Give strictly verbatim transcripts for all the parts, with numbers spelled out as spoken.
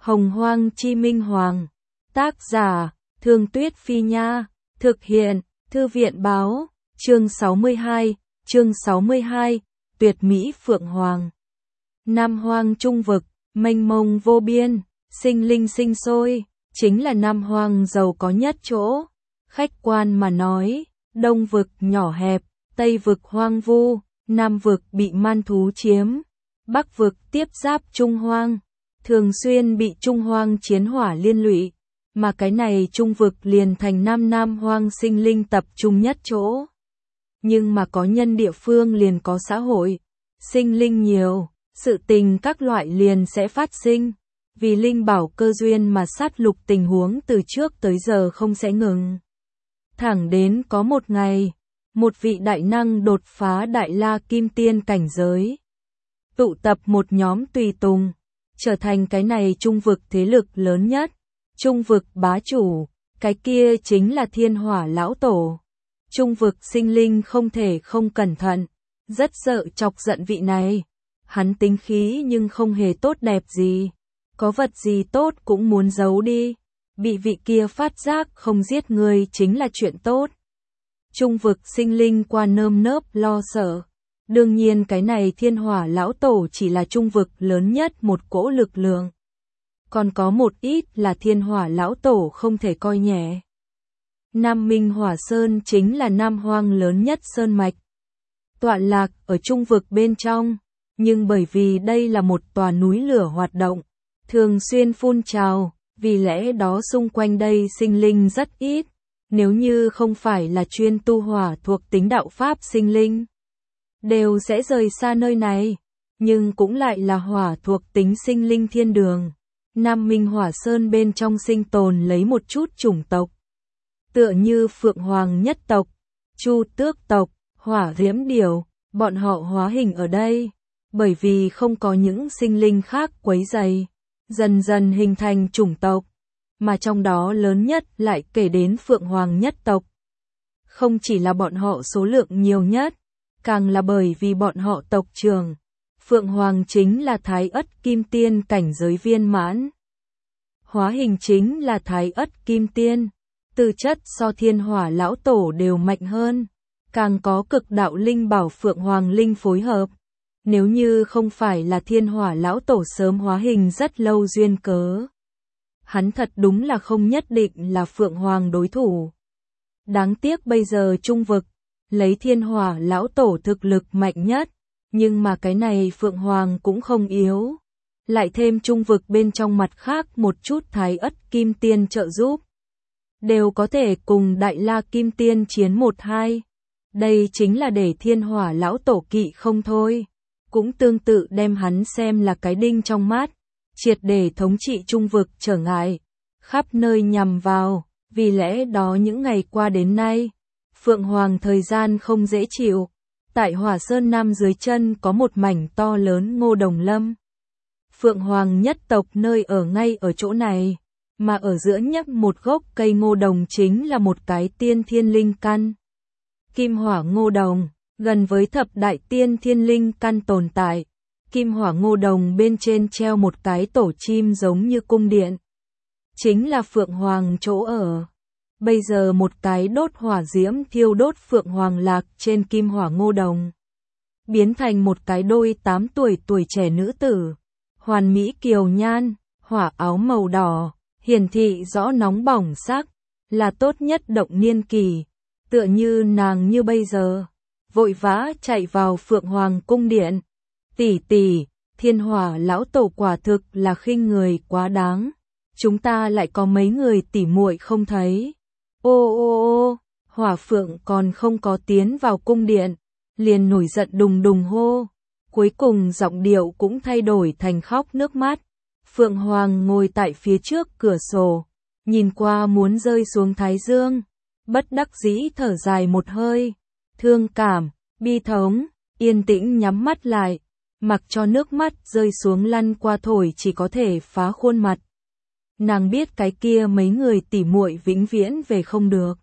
Hồng Hoang Chi Minh Hoàng. Tác giả, Thương Tuyết Phi Nha. Thực hiện, Thư viện Báo. Chương sáu mươi hai, chương sáu mươi hai, Tuyệt Mỹ Phượng Hoàng. Nam Hoang Trung Vực, mênh mông vô biên, sinh linh sinh sôi, chính là Nam Hoang giàu có nhất chỗ. Khách quan mà nói, Đông Vực nhỏ hẹp, Tây Vực hoang vu, Nam Vực bị man thú chiếm, Bắc Vực tiếp giáp Trung Hoang, thường xuyên bị Trung Hoang chiến hỏa liên lụy, mà cái này Trung Vực liền thành Nam Nam Hoang sinh linh tập trung nhất chỗ. Nhưng mà có nhân địa phương liền có xã hội, sinh linh nhiều, sự tình các loại liền sẽ phát sinh, vì linh bảo cơ duyên mà sát lục tình huống từ trước tới giờ không sẽ ngừng. Thẳng đến có một ngày, một vị đại năng đột phá đại la kim tiên cảnh giới, tụ tập một nhóm tùy tùng, trở thành cái này Trung Vực thế lực lớn nhất, Trung Vực bá chủ, cái kia chính là Thiên Hỏa lão tổ. Trung Vực sinh linh không thể không cẩn thận, rất sợ chọc giận vị này. Hắn tính khí nhưng không hề tốt đẹp gì, có vật gì tốt cũng muốn giấu đi, bị vị kia phát giác không giết người chính là chuyện tốt. Trung Vực sinh linh qua nơm nớp lo sợ, đương nhiên cái này Thiên Hỏa lão tổ chỉ là Trung Vực lớn nhất một cỗ lực lượng. Còn có một ít là Thiên Hỏa lão tổ không thể coi nhẹ. Nam Minh Hỏa Sơn chính là Nam Hoang lớn nhất sơn mạch, tọa lạc ở Trung Vực bên trong, nhưng bởi vì đây là một tòa núi lửa hoạt động, thường xuyên phun trào, vì lẽ đó xung quanh đây sinh linh rất ít, nếu như không phải là chuyên tu hỏa thuộc tính đạo pháp sinh linh, đều sẽ rời xa nơi này, nhưng cũng lại là hỏa thuộc tính sinh linh thiên đường. Nam Minh Hỏa Sơn bên trong sinh tồn lấy một chút chủng tộc, tựa như Phượng Hoàng nhất tộc, Chu Tước tộc, Hỏa Diễm Điểu, bọn họ hóa hình ở đây, bởi vì không có những sinh linh khác quấy rầy, dần dần hình thành chủng tộc, mà trong đó lớn nhất lại kể đến Phượng Hoàng nhất tộc. Không chỉ là bọn họ số lượng nhiều nhất, càng là bởi vì bọn họ tộc trưởng, Phượng Hoàng chính là Thái Ất Kim Tiên cảnh giới viên mãn. Hóa hình chính là Thái Ất Kim Tiên, tư chất so Thiên Hỏa lão tổ đều mạnh hơn, càng có cực đạo linh bảo Phượng Hoàng linh phối hợp. Nếu như không phải là Thiên Hỏa lão tổ sớm hóa hình rất lâu duyên cớ, hắn thật đúng là không nhất định là Phượng Hoàng đối thủ. Đáng tiếc bây giờ Trung Vực, lấy Thiên Hỏa lão tổ thực lực mạnh nhất, nhưng mà cái này Phượng Hoàng cũng không yếu. Lại thêm Trung Vực bên trong mặt khác một chút Thái Ất Kim Tiên trợ giúp, đều có thể cùng Đại La Kim Tiên chiến một hai. Đây chính là để Thiên Hỏa lão tổ kỵ không thôi, cũng tương tự đem hắn xem là cái đinh trong mắt, triệt để thống trị Trung Vực trở ngại, khắp nơi nhằm vào, vì lẽ đó những ngày qua đến nay, Phượng Hoàng thời gian không dễ chịu. Tại Hỏa Sơn Nam dưới chân có một mảnh to lớn Ngô Đồng Lâm. Phượng Hoàng nhất tộc nơi ở ngay ở chỗ này, mà ở giữa nhất một gốc cây ngô đồng chính là một cái tiên thiên linh căn. Kim Hỏa Ngô Đồng, gần với thập đại tiên thiên linh căn tồn tại, Kim Hỏa Ngô Đồng bên trên treo một cái tổ chim giống như cung điện. Chính là Phượng Hoàng chỗ ở. Bây giờ một cái đốt hỏa diễm thiêu đốt Phượng Hoàng lạc trên Kim Hỏa Ngô Đồng, biến thành một cái đôi tám tuổi tuổi trẻ nữ tử, hoàn mỹ kiều nhan, hỏa áo màu đỏ, hiển thị rõ nóng bỏng sắc, là tốt nhất động niên kỳ, tựa như nàng như bây giờ, vội vã chạy vào Phượng Hoàng cung điện. Tỷ tỷ, Thiên Hỏa lão tổ quả thực là khinh người quá đáng, chúng ta lại có mấy người tỉ muội không thấy. Ô ô ô, Hỏa Phượng còn không có tiến vào cung điện, liền nổi giận đùng đùng hô, cuối cùng giọng điệu cũng thay đổi thành khóc nước mắt. Phượng Hoàng ngồi tại phía trước cửa sổ, nhìn qua muốn rơi xuống thái dương, bất đắc dĩ thở dài một hơi, thương cảm, bi thống, yên tĩnh nhắm mắt lại, mặc cho nước mắt rơi xuống lăn qua thổi chỉ có thể phá khuôn mặt. Nàng biết cái kia mấy người tỉ muội vĩnh viễn về không được.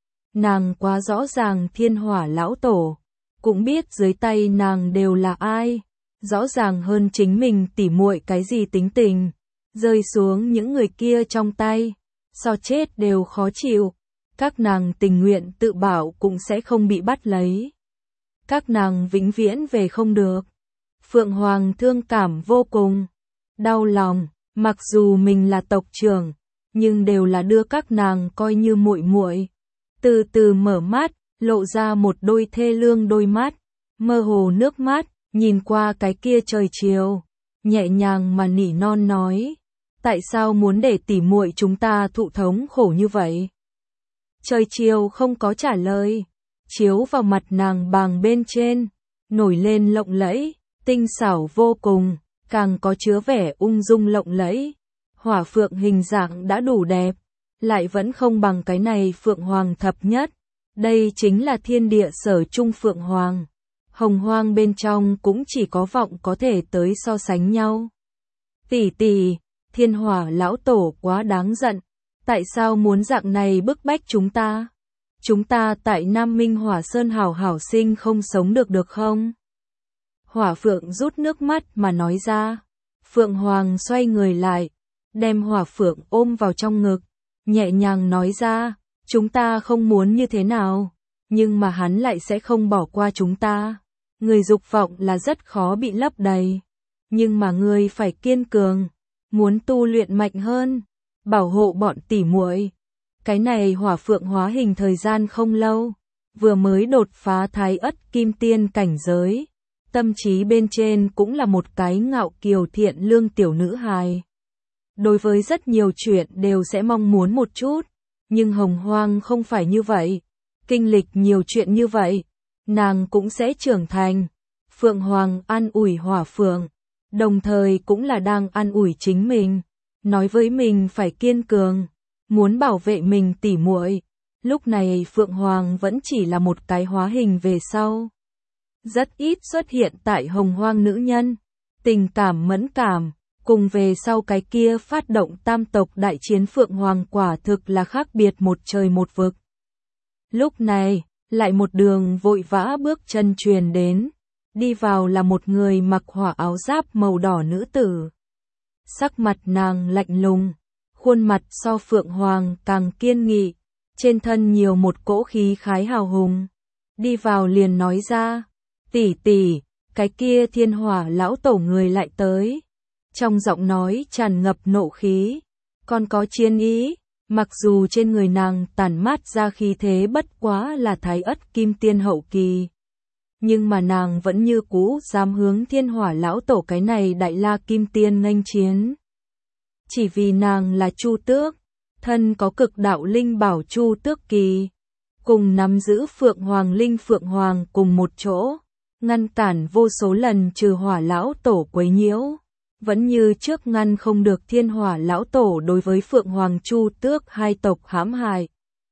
Nàng quá rõ ràng Thiên Hỏa lão tổ, cũng biết dưới tay nàng đều là ai, rõ ràng hơn chính mình tỉ muội cái gì tính tình, rơi xuống những người kia trong tay, so chết đều khó chịu, các nàng tình nguyện tự bảo cũng sẽ không bị bắt lấy. Các nàng vĩnh viễn về không được. Phượng Hoàng thương cảm vô cùng, đau lòng, mặc dù mình là tộc trưởng, nhưng đều là đưa các nàng coi như muội muội. Từ từ mở mắt, lộ ra một đôi thê lương đôi mắt, mơ hồ nước mắt, nhìn qua cái kia trời chiều, nhẹ nhàng mà nỉ non nói, tại sao muốn để tỉ muội chúng ta thụ thống khổ như vậy? Trời chiều không có trả lời, chiếu vào mặt nàng bàng bên trên, nổi lên lộng lẫy, tinh xảo vô cùng, càng có chứa vẻ ung dung lộng lẫy. Hỏa phượng hình dạng đã đủ đẹp, lại vẫn không bằng cái này phượng hoàng thập nhất. Đây chính là thiên địa sở trung phượng hoàng. Hồng hoang bên trong cũng chỉ có vọng có thể tới so sánh nhau. Tỷ tỷ, thiên hỏa lão tổ quá đáng giận. Tại sao muốn dạng này bức bách chúng ta? Chúng ta tại Nam Minh Hỏa Sơn hảo hảo sinh không sống được được không? Hỏa phượng rút nước mắt mà nói ra. Phượng hoàng xoay người lại, đem hỏa phượng ôm vào trong ngực, nhẹ nhàng nói ra, chúng ta không muốn như thế nào, nhưng mà hắn lại sẽ không bỏ qua chúng ta. Người dục vọng là rất khó bị lấp đầy, nhưng mà ngươi phải kiên cường, muốn tu luyện mạnh hơn, bảo hộ bọn tỉ muội. Cái này hỏa phượng hóa hình thời gian không lâu, vừa mới đột phá thái ất kim tiên cảnh giới, tâm trí bên trên cũng là một cái ngạo kiều thiện lương tiểu nữ hài. Đối với rất nhiều chuyện đều sẽ mong muốn một chút, nhưng hồng hoang không phải như vậy, kinh lịch nhiều chuyện như vậy, nàng cũng sẽ trưởng thành. Phượng Hoàng an ủi hỏa phượng, đồng thời cũng là đang an ủi chính mình, nói với mình phải kiên cường, muốn bảo vệ mình tỉ muội. Lúc này Phượng Hoàng vẫn chỉ là một cái hóa hình về sau, rất ít xuất hiện tại hồng hoang nữ nhân, tình cảm mẫn cảm, cùng về sau cái kia phát động tam tộc đại chiến Phượng Hoàng quả thực là khác biệt một trời một vực. Lúc này, lại một đường vội vã bước chân truyền đến, đi vào là một người mặc hỏa áo giáp màu đỏ nữ tử. Sắc mặt nàng lạnh lùng, khuôn mặt so Phượng Hoàng càng kiên nghị, trên thân nhiều một cỗ khí khái hào hùng. Đi vào liền nói ra, tỷ tỷ, cái kia thiên hỏa lão tổ người lại tới. Trong giọng nói tràn ngập nộ khí, còn có chiến ý, mặc dù trên người nàng tản mát ra khí thế bất quá là thái ất kim tiên hậu kỳ. Nhưng mà nàng vẫn như cũ dám hướng thiên hỏa lão tổ cái này đại la kim tiên nghênh chiến. Chỉ vì nàng là Chu Tước, thân có cực đạo linh bảo Chu Tước kỳ, cùng nắm giữ Phượng Hoàng linh Phượng Hoàng cùng một chỗ, ngăn cản vô số lần trừ hỏa lão tổ quấy nhiễu. Vẫn như trước ngăn không được thiên hỏa lão tổ đối với Phượng Hoàng Chu Tước hai tộc hãm hại.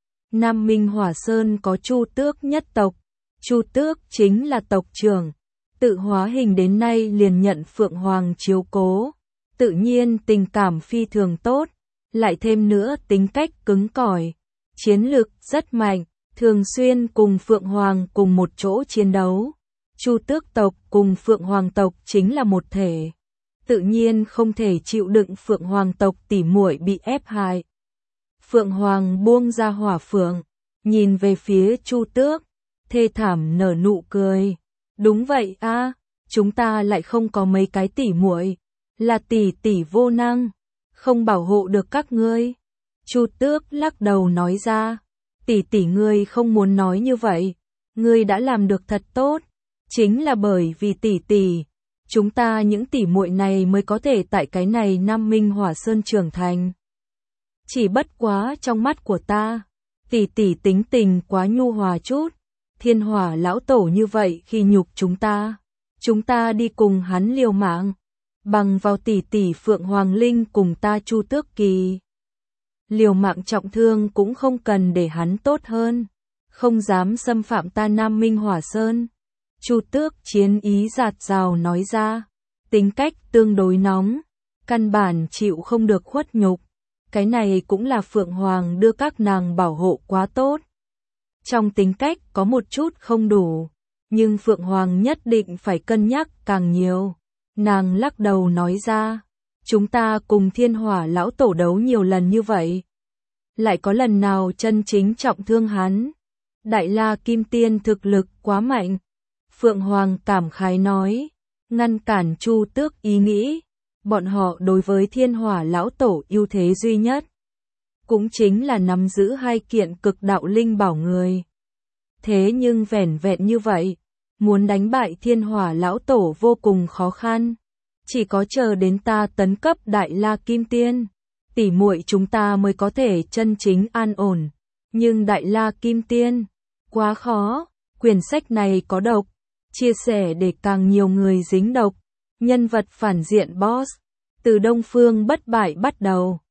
Nam Minh Hỏa Sơn có Chu Tước nhất tộc, Chu Tước chính là tộc trưởng, tự hóa hình đến nay liền nhận Phượng Hoàng chiếu cố, tự nhiên tình cảm phi thường tốt, lại thêm nữa tính cách cứng cỏi, chiến lực rất mạnh, thường xuyên cùng Phượng Hoàng cùng một chỗ chiến đấu. Chu Tước tộc cùng Phượng Hoàng tộc chính là một thể, tự nhiên không thể chịu đựng Phượng Hoàng tộc tỉ muội bị ép hại. Phượng Hoàng buông ra hỏa phượng, nhìn về phía Chu Tước, thê thảm nở nụ cười. Đúng vậy a, chúng ta lại không có mấy cái tỉ muội, là tỷ tỷ vô năng, không bảo hộ được các ngươi. Chu Tước lắc đầu nói ra, tỷ tỷ ngươi không muốn nói như vậy, ngươi đã làm được thật tốt, chính là bởi vì tỷ tỷ, chúng ta những tỷ muội này mới có thể tại cái này Nam Minh Hỏa Sơn trưởng thành. Chỉ bất quá trong mắt của ta, tỷ tỷ tính tình quá nhu hòa chút, thiên hỏa lão tổ như vậy khi nhục chúng ta, chúng ta đi cùng hắn liều mạng, bằng vào tỷ tỷ Phượng Hoàng Linh cùng ta Chu Tước kỳ. Liều mạng trọng thương cũng không cần để hắn tốt hơn, không dám xâm phạm ta Nam Minh Hỏa Sơn. Chu Tước chiến ý dạt dào nói ra, tính cách tương đối nóng, căn bản chịu không được khuất nhục. Cái này cũng là Phượng Hoàng đưa các nàng bảo hộ quá tốt. Trong tính cách có một chút không đủ, nhưng Phượng Hoàng nhất định phải cân nhắc càng nhiều. Nàng lắc đầu nói ra, chúng ta cùng thiên hỏa lão tổ đấu nhiều lần như vậy. Lại có lần nào chân chính trọng thương hắn. Đại La Kim Tiên thực lực quá mạnh. Phượng Hoàng cảm khái nói, ngăn cản Chu Tước ý nghĩ. Bọn họ đối với thiên hỏa lão tổ ưu thế duy nhất. Cũng chính là nắm giữ hai kiện cực đạo linh bảo người. Thế nhưng vẻn vẹn như vậy, muốn đánh bại thiên hỏa lão tổ vô cùng khó khăn. Chỉ có chờ đến ta tấn cấp Đại La Kim Tiên, tỉ muội chúng ta mới có thể chân chính an ổn. Nhưng Đại La Kim Tiên, quá khó, quyển sách này có độc, chia sẻ để càng nhiều người dính độc. Nhân vật phản diện boss, từ Đông Phương bất bại bắt đầu.